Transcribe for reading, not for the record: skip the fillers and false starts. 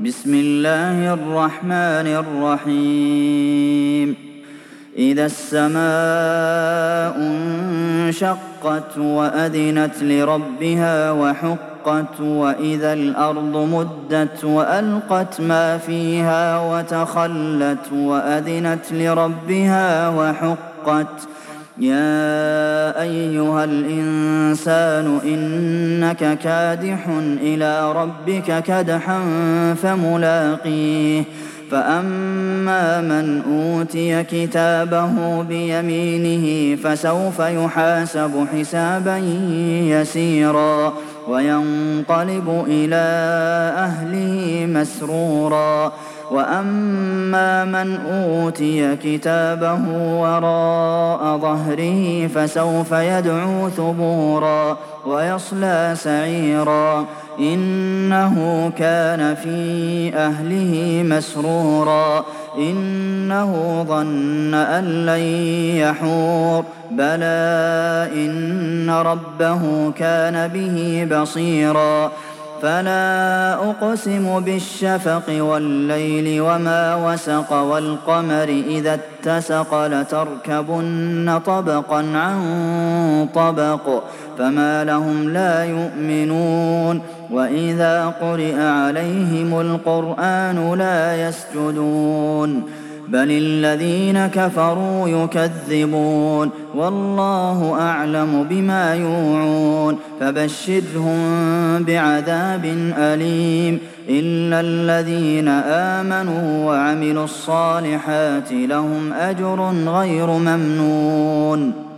بسم الله الرحمن الرحيم إذا السماء انشقت وأذنت لربها وحقت وإذا الأرض مدت وألقت ما فيها وتخلت وأذنت لربها وحقت يا أيها الإنسان إنك كادح إلى ربك كدحا فملاقيه فأما من أوتي كتابه بيمينه فسوف يحاسب حسابا يسيرا وينقلب إلى أهله مسرورا وأما من أوتي كتابه وراء ظهره فسوف يدعو ثبورا ويصلى سعيرا إنه كان في أهله مسرورا إنه ظن أن لن يحور بلى إن ربه كان به بصيرا فلا أقسم بالشفق والليل وما وسق والقمر إذا اتسق لتركبن طبقا عن طبق فما لهم لا يؤمنون وإذا قرئ عليهم القرآن لا يسجدون بل الذين كفروا يكذبون والله أعلم بما يوعون فبشرهم بعذاب أليم إلا الذين آمنوا وعملوا الصالحات لهم أجر غير ممنون